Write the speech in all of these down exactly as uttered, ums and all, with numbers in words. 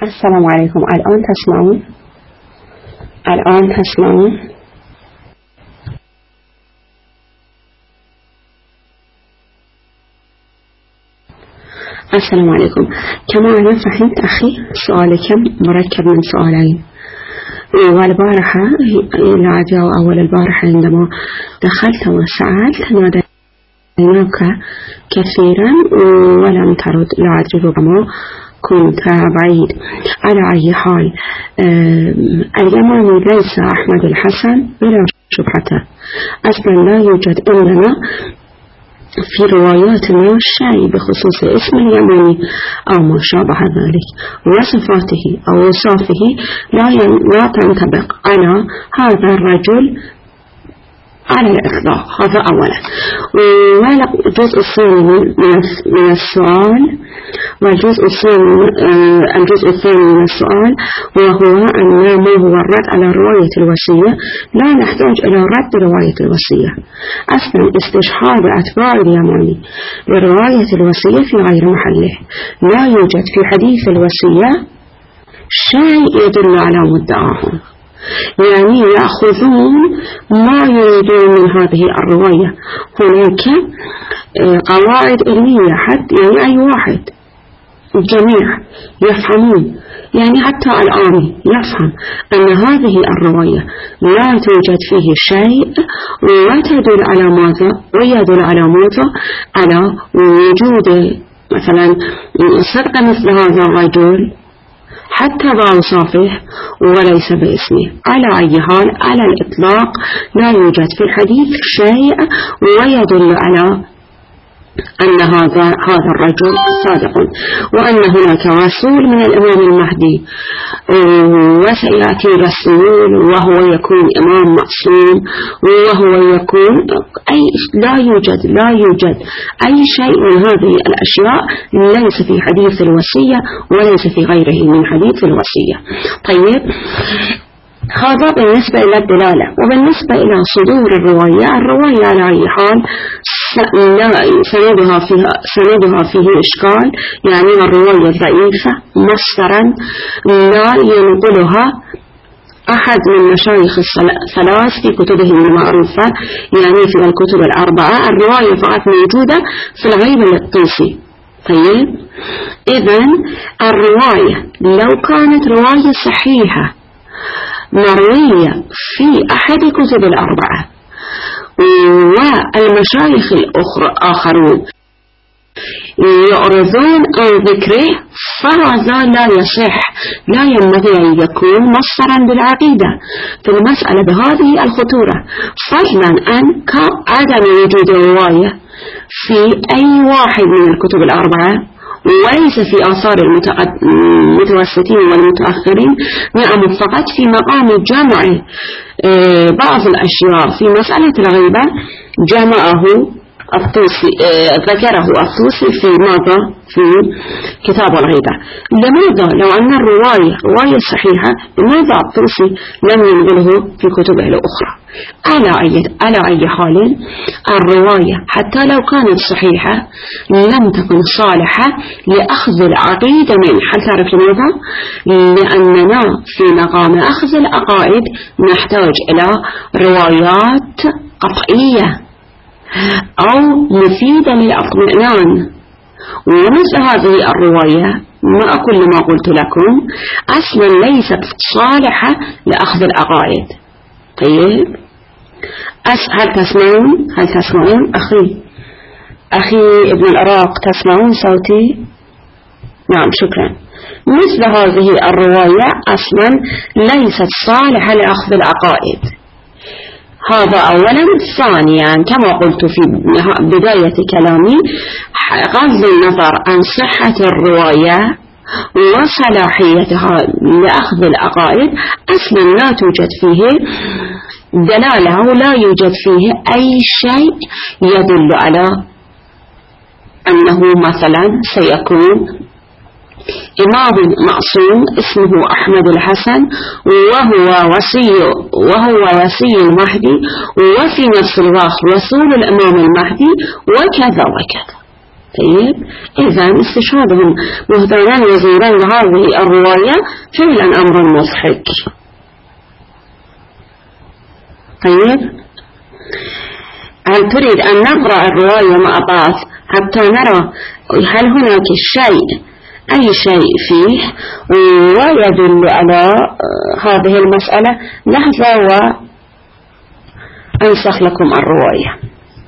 السلام عليكم. الآن تسمعون؟ الآن تسمعون؟ السلام عليكم. كما أنا فهمت أخي سؤالك مركب من سؤالين، والبارحة لا جاء أول البارحة عندما دخلت وسألت ناديناك كثيرا ولم ترد، لا أدري ربما كنت بعيد. على أي حال اليماني ليس أحمد الحسن بلا شبهة، أصلا لا يوجد عندنا في رواياتنا شيء بخصوص اسم اليماني أو ما شابه ذلك، وصفاته أو وصافه لا لا تنطبق على هذا الرجل على الإطلاق. هذا أولا. والجزء الثاني من السؤال والجزء الثاني الجزء الثاني من السؤال وهو أن ما هو الرد على رواية الوصية. لا نحتاج إلى رد رواية الوصية، أصلا استشهاد أتباع اليماني لرواية الوصية في غير محله. لا يوجد في حديث الوصية شيء يدل على مدعاهم، يعني يأخذون ما يريدون من هذه الرواية. هناك قواعد علمية حتى يعني أي واحد الجميع يفهمون، يعني حتى العامي يفهم أن هذه الرواية لا توجد فيه شيء وتدل على ماذا ويدل على ماذا على وجود مثلا صدق مثل هذا الرجل حتى بأوصافه وليس باسمه. على أي حال على الإطلاق لا يوجد في الحديث شيء ويدل على أن هذا هذا الرجل صادق، وأن هناك رسول من الإمام المهدي وسيأتي رسول وهو يكون إمام معصوم وهو يكون أي لا يوجد لا يوجد أي شيء من هذه الأشياء ليس في حديث الوصية وليس في غيره من حديث الوصية. طيب، هذا بالنسبة إلى الدلالة. وبالنسبة إلى صدور الرواية، الرواية على أي حال سندها فيها سندها فيه إشكال، يعني الرواية الضعيفة مصدرا لا ينقلها أحد من مشايخ الثلاث في كتبهم المعروفة، يعني في الكتب الأربعة. الرواية فقط موجودة في الغيب الطوسي. طيب، إذن الرواية لو كانت رواية صحيحة مروية في أحد كتب الأربعة والمشايخ الآخرون يعرضون عن ذكره، فهذا لا يصح، لا ينبغي أن يكون مصدرا بالعقيدة في المسألة بهذه الخطورة، فضلا عن عدم وجود رواية في أي واحد من الكتب الأربعة وليس في آثار المتوسطين والمتأخرين. نعم، فقط في مقام جمع بعض الأشياء في مسألة الغيبة جمعه الطوسي، ذكره الطوسي في ماذا في كتاب الغيبة. لماذا لو أن الرواية رواية صحيحة لماذا الطوسي لم ينقله في كتبه الأخرى؟ على أي على أي حال الرواية حتى لو كانت صحيحة لم تكن صالحة لأخذ العقيدة منه. هل تعرف لماذا؟ لأننا في مقام أخذ العقائد نحتاج إلى روايات قطعية أو مفيدة للإطمئنان، ومثل هذه الرواية مع كل ما قلت لكم أصلا ليست صالحة لأخذ العقائد. طيب، هل تسمعون هل تسمعون أخي أخي ابن العراق؟ تسمعون صوتي؟ نعم، شكرا. مثل هذه الرواية أصلا ليست صالحة لأخذ العقائد. هذا أولا. ثانيا، كما قلت في بداية كلامي، غض النظر عن صحة الرواية وصلاحيتها لأخذ العقائد أصلا لا توجد فيه دلالة ولا يوجد فيه أي شيء يدل على أنه مثلا سيكون إمام معصوم اسمه أحمد الحسن وهو وصي وهو وصي المهدي وفي نفس الوقت رسول الإمام المهدي وكذا وكذا. طيب إذن استشهادهم بهتانان وزوران لهذه الرواية فعلا أمر مضحك. طيب هل تريد أن نقرأ الرواية مع بعض حتى نرى هل هناك شيء أي شيء فيه ويدل على هذه المسألة؟ لحظة وأنسخ لكم الرواية.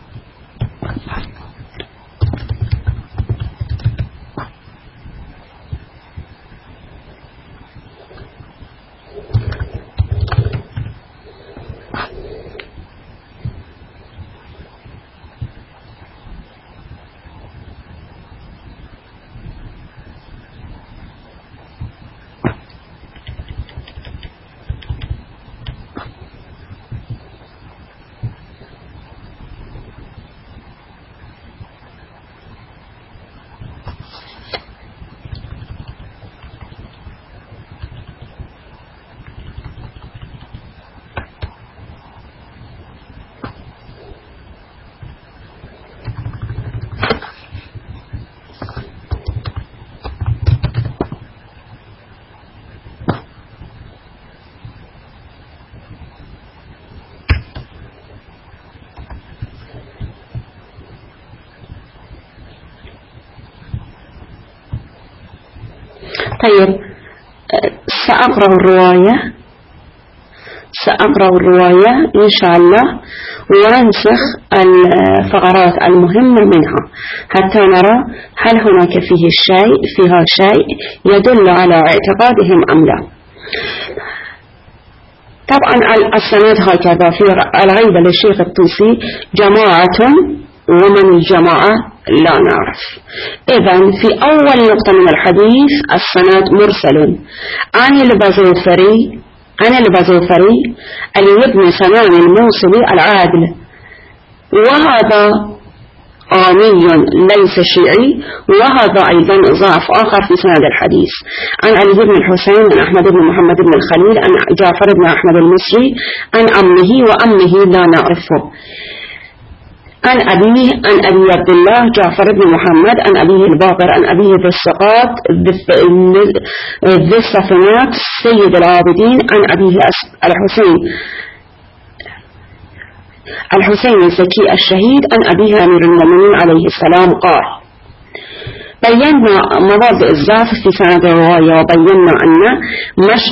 طيب سأقرأ الرواية سأقرأ الرواية إن شاء الله وننسخ الفقرات المهمة منها حتى نرى هل هناك فيه الشيء فيها شيء يدل على اعتقادهم أم لا. طبعا السند هكذا في الغيبة للشيخ الطوسي جماعة ومن الجماعة لا نعرف. إذن في أول نقطة من الحديث السند مرسل عن البزوفري عن البزوفري الابن سنان الموصلي العادل، وهذا آمي ليس شيعي، وهذا أيضا ضعف آخر في سند الحديث. عن علي بن الحسين عن أحمد بن محمد بن الخليل عن جعفر بن أحمد المصري عن أمه وأمه لا نعرفه. عن أبيه عن أبي عبد الله جعفر بن محمد عن أبيه الباقر عن أبيه ذي السقاط ذي السفنات سيد العابدين عن أبيه الحسين الحسين الزكي الشهيد عن أبيه أمير المؤمنين عليه السلام قال: بينا مواضع الضعف في سند الرواية، وبينا أن مش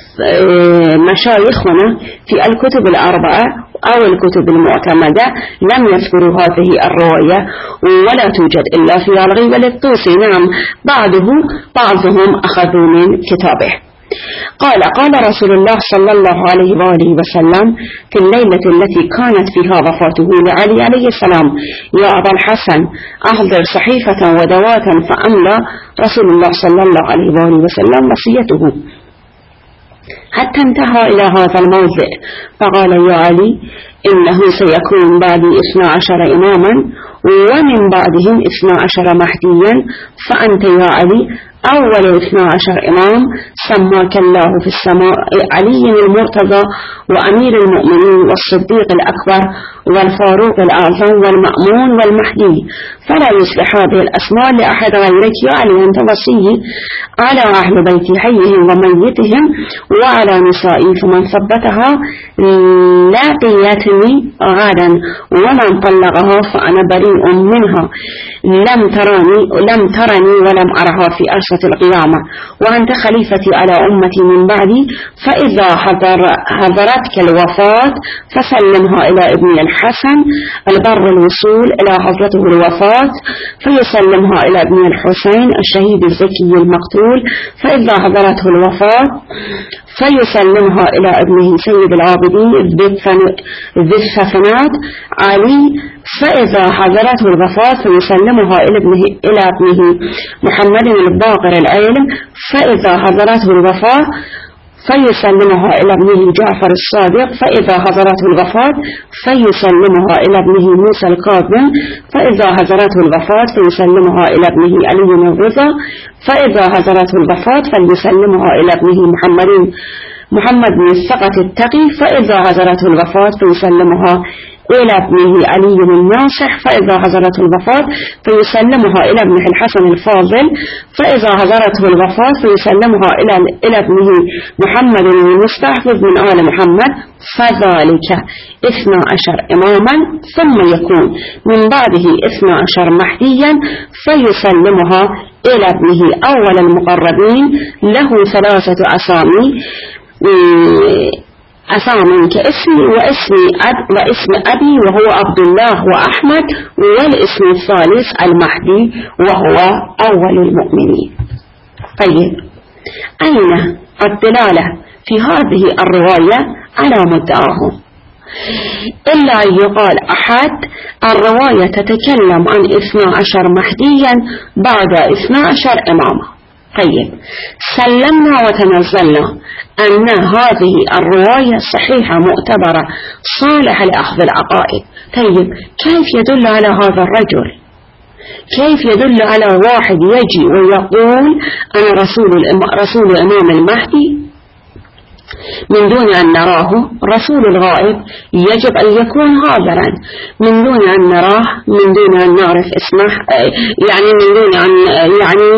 مشايخنا في الكتب الأربعة أو الكتب المعتمدة لم يذكروا هذه الرواية، ولا توجد إلا في الغيبة للطوسي. نعم بعضه بعضهم أخذوا من كتابه. قال: قال رسول الله صلى الله عليه وآله وسلم في الليلة التي كانت فيها وفاته لعلي عليه السلام: يا أبا الحسن أحضر صحيفة ودواتا، فأملى رسول الله صلى الله عليه وآله وسلم وصيته حتى انتهى إلى هذا الموضع، فقال: يا علي إنه سيكون بعدي اثنا عشر إماما ومن بعدهم اثنا عشر مهديا، فأنت يا علي أول اثنا عشر إمام سماك الله في السماء علي المرتضى وأمير المؤمنين والصديق الأكبر والفاروق الأعظم والمأمون والمهدي، فلا يصلح هذه الأسماء لأحد غيرك يا علي، أنت وصي على أهل بيتي حيهم وميتهم وعلى نسائي، فمن ثبتها لاقيتني غدا ومن طلقها فأنا بريء منها، لم ترني لم ترني ولم أرها في أرصة القيامة، وأنت خليفتي على أمتي من بعدي، فإذا حضر حضرتك الوفاة فسلمها إلى ابن الحسن البر الوصول إلى حضرته الوفاة، فيسلمها إلى ابن الحسين الشهيد الزكي المقتول، فإذا حضرته الوفاة فيسلمها إلى ابنه سيد العابدين ذي الثفنات علي، فإذا حضرته الوفاة فيسلمها إلى ابنه إلى ابنه محمد الباقر العلم، فإذا حضرته الوفاة فيسلمها إلى ابنه جعفر الصادق، فإذا حضرته الوفاة فيسلمها إلى ابنه موسى الكاظم، فإذا حضرته الوفاة فيسلمها إلى ابنه علي الرضا، فإذا حضرته الوفاة فيسلمها إلى ابنه محمد محمد بن الثقة التقي، فإذا حضرته الوفاة فيسلمها إلى ابنه علي الناصح، فإذا حضرته الوفاة فيسلمها إلى ابنه الحسن الفاضل، فإذا حضرته الوفاة فيسلمها إلى إلى ابنه محمد المستحفظ من آل محمد، فذلك اثنا عشر إماما، ثم يكون من بعده اثنا عشر مهديا فيسلمها إلى ابنه أول المقربين له ثلاثة أسامي، أسامي كاسمي واسمي أب واسم أبي وهو عبد الله وأحمد، والاسم الثالث المهدي وهو أول المؤمنين. طيب، أين الدلالة في هذه الرواية على مدعاه؟ إلا أن يقال أحد الرواية تتكلم عن اثنا عشر مهديا بعد اثنا عشر إماما. طيب، سلمنا وتنزلنا أن هذه الرواية صحيحة معتبرة صالحة لأخذ العقائد. طيب، كيف يدل على هذا الرجل؟ كيف يدل على واحد يجي ويقول أنا رسول رسول الإمام المهدي من دون أن نراه؟ رسول الغائب يجب أن يكون حاضرا من دون أن نراه، من دون أن نعرف اسمه، يعني من دون أن يعني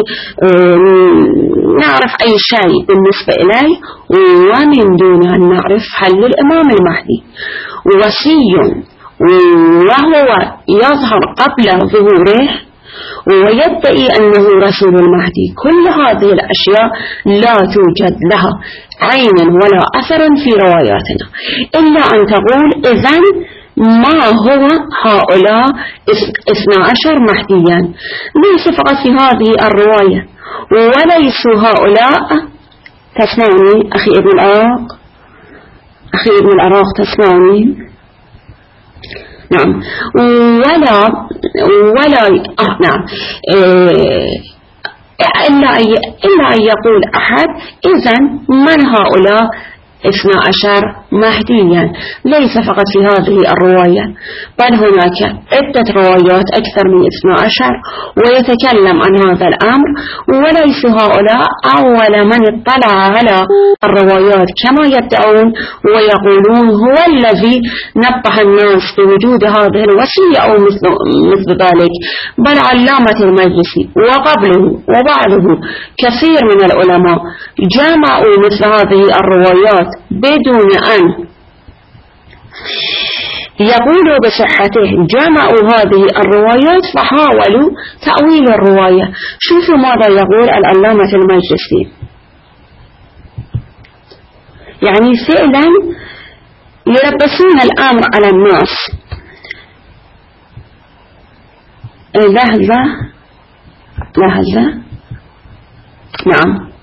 نعرف أي شيء بالنسبة إليه، ومن دون أن نعرف هل الإمام المهدي وصي وهو يظهر قبل ظهوره ويدعي أنه رسول المهدي. كل هذه الأشياء لا توجد لها عين ولا أثر في رواياتنا، إلا أن تقول إذن ما هو هؤلاء اثنا عشر مهديا؟ ليس فقط في هذه الرواية، وليسوا هؤلاء. تسمعني أخي ابن العراق؟ أخي ابن العراق تسمعني؟ نعم. ولا ولا آه نعم إيه إلا إلا أن يقول أحد إذن من هؤلاء اثنا عشر مهديا؟ ليس فقط في هذه الرواية، بل هناك عدة روايات أكثر من اثنا عشر ويتكلم عن هذا الأمر، وليس هؤلاء أول من اطلع على الروايات كما يدعون ويقولون هو الذي نبه الناس بوجود هذه الوصية أو مثل, مثل ذلك، بل علامة المجلسي وقبله وبعده كثير من العلماء جمعوا مثل هذه الروايات بدون أن يقولوا بصحته، جمعوا هذه الروايات فحاولوا تأويل الرواية. شوفوا ماذا يقول العلامة المجلسي، يعني فعلا يلبسون الأمر على الناس. لحظة لحظة نعم،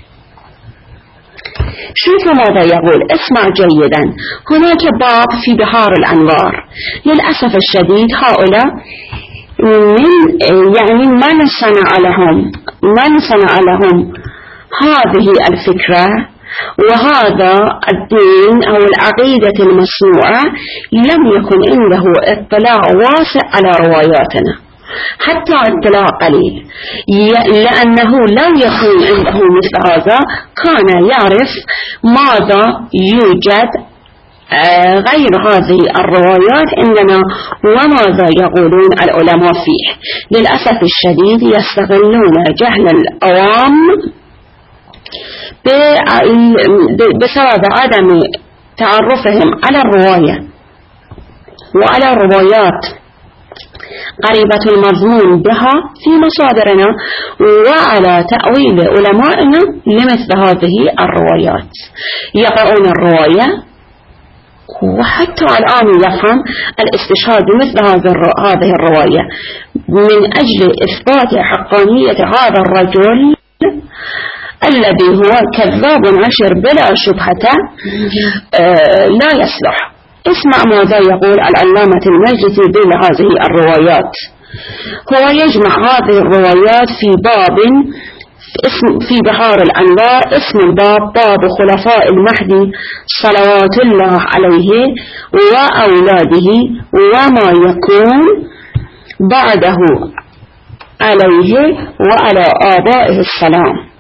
شوفوا ماذا يقول، اسمع جيدا. هناك باب في بحار الأنوار. للأسف الشديد هؤلاء من يعني من صنع لهم من صنع لهم هذه الفكرة وهذا الدين أو العقيدة المصنوعة لم يكن عنده اطلاع واسع على رواياتنا، حتى اطلاع قليل، لأنه لم يكن عنده مثل هذا. كان يعرف ماذا يوجد غير هذه الروايات عندنا وماذا يقولون العلماء فيه. للأسف الشديد يستغلون جهل العوام بسبب عدم تعرفهم على الرواية وعلى الروايات قريبة المضمون بها في مصادرنا، وعلى تأويل علمائنا لمثل هذه الروايات. يقرؤون الرواية وحتى الآن يفهم الاستشهاد بمثل هذه الرواية من أجل إثبات حقانية هذا الرجل الذي هو كذاب عشر بلا شبهة آه لا يصلح. اسمع ماذا يقول العلامة المجلسي بهذه الروايات. هو يجمع هذه الروايات في باب اسم في بحار الأنوار، اسم الباب باب خلفاء المهدي صلوات الله عليه وأولاده وما يكون بعده عليه وعلى آبائه السلام.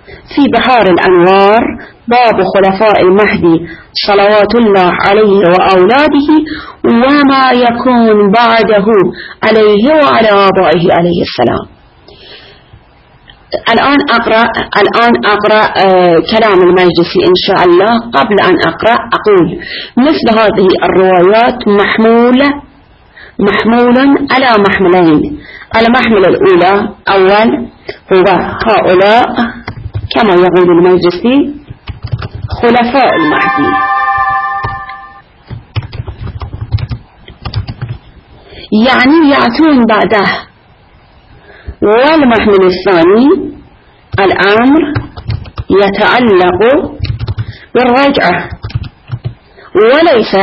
في بحار الأنوار باب خلفاء المهدي صلوات الله عليه وأولاده وما يكون بعده عليه وعلى آبائه عليه السلام. الآن أقرأ الآن أقرأ آه كلام المجلسي إن شاء الله. قبل أن أقرأ أقول مثل هذه الروايات محمولة محمول على محملين. المحمل الأولى أول هو هؤلاء كما يقول المجلسي خلفاء المهدي، يعني يأتون بعده. والمحمل الثاني الأمر يتعلق بالرجعة وليس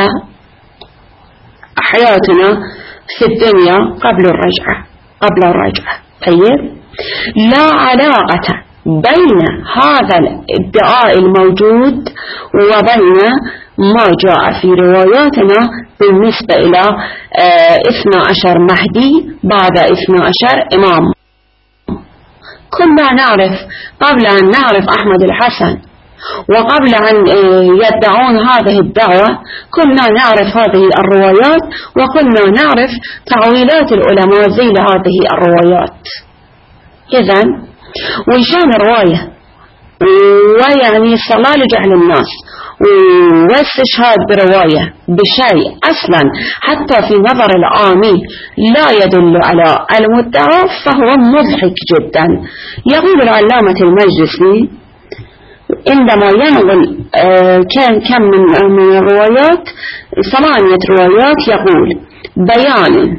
حياتنا في الدنيا قبل الرجعة قبل الرجعة. طيب، لا علاقة بين هذا الادعاء الموجود وبين ما جاء في رواياتنا بالنسبة إلى اثنى عشر مهدي بعد اثنى عشر إمام. كنا نعرف قبل أن نعرف أحمد الحسن وقبل أن يدعون هذه الدعوة كنا نعرف هذه الروايات وكنا نعرف تعويلات العلماء زي هذه الروايات. إذن ويشان رواية ويعني صلاة لجهل الناس واستشهاد برواية بشيء أصلا حتى في نظر العامي لا يدل على المدعى فهو مضحك جدا. يقول العلامة المجلسي عندما ينقل كان كم من الروايات ثمانية روايات يقول بيان،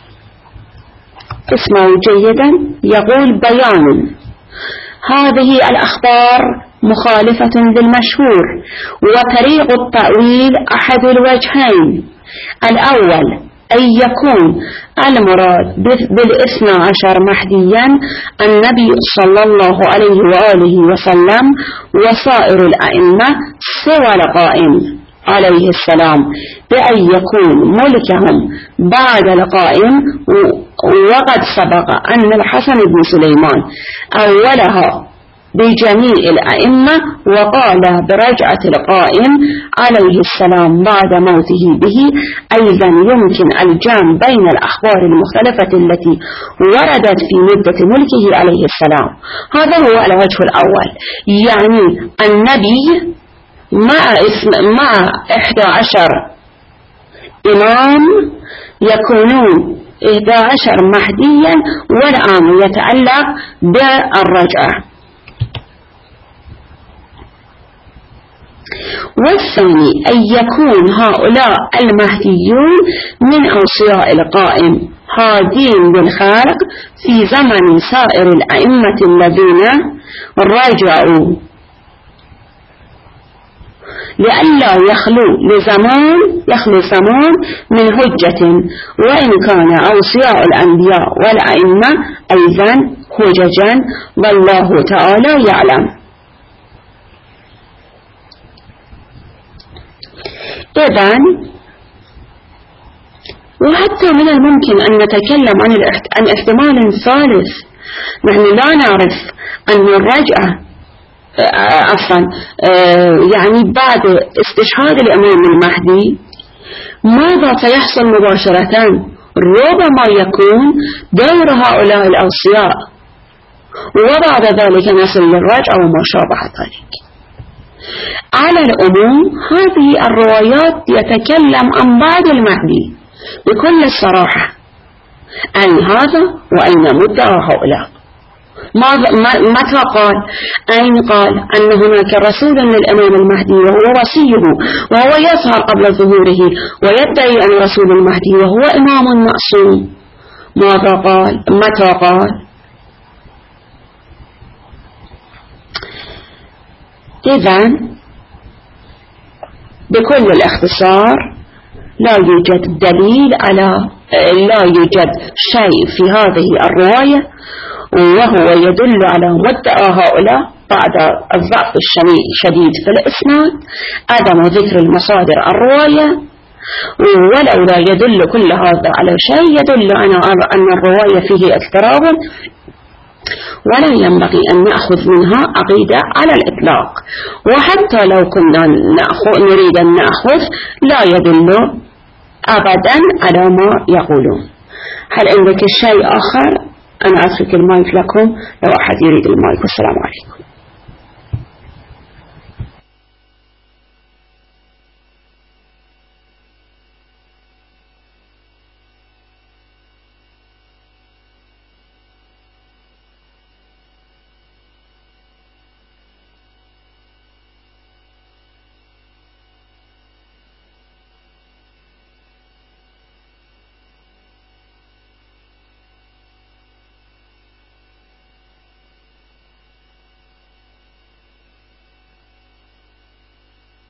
اسمعوا جيدا، يقول بيان هذه الأخبار مخالفة للمشهور وطريق التأويل أحد الوجهين. الأول أن يكون المراد بالاثنى عشر مهديا النبي صلى الله عليه وآله وسلم وسائر الأئمة سوى القائم عليه السلام بأن يكون ملكهم بعد القائم. وقد سبق أن الحسن بن سليمان أولها بجميع الأئمة وقال برجعة القائم عليه السلام بعد موته به. أيضا يمكن الجمع بين الأخبار المختلفة التي وردت في مدة ملكه عليه السلام. هذا هو الوجه الأول، يعني النبي مع اسم مع إحدى عشر إمام يكونون إحدى عشر مهديا والآن يتعلق بالرجعة. والثاني أن يكون هؤلاء المهديون من أوصياء القائم هادين بالخلق في زمن سائر الأئمة الذين رجعوا لئلا يخلو لزمان يخلو زمان من حجة، وإن كان أوصياء الأنبياء والأئمة أيضا حججا والله تعالى يعلم. إذن وحتى من الممكن أن نتكلم عن عن احتمال ثالث. نحن لا نعرف أن الرجعة عفوا يعني بعد استشهاد الإمام المهدي ماذا سيحصل مباشرة. ربما يكون دور هؤلاء الأوصياء وبعد ذلك نصل للرجعة وما شابه ذلك. على العموم هذه الروايات يتكلم عن بعد المهدي بكل الصراحة. أين هذا وأين مدعى هؤلاء؟ متى قال؟ أين قال أن هناك رسول للإمام المهدي وهو وصيه وهو يظهر قبل ظهوره ويدعي أن رسول المهدي وهو إمام معصوم؟ ماذا قال؟ متى قال؟ إذن بكل الاختصار لا يوجد دليل على لا يوجد شيء في هذه الرواية وهو يدل على مدعى هؤلاء بعد الضعف الشديد في الإسناد، عدم ذكر المصادر الرواية. ولو لا يدل كل هذا على شيء يدل على أن الرواية فيه اضطراب ولا ينبغي أن نأخذ منها عقيدة على الإطلاق، وحتى لو كنا نريد أن نأخذ لا يدل أبدا على ما يقولون. هل عندك شيء آخر؟ أنا أترك المايك لكم لو أحد يريد المايك. والسلام عليكم.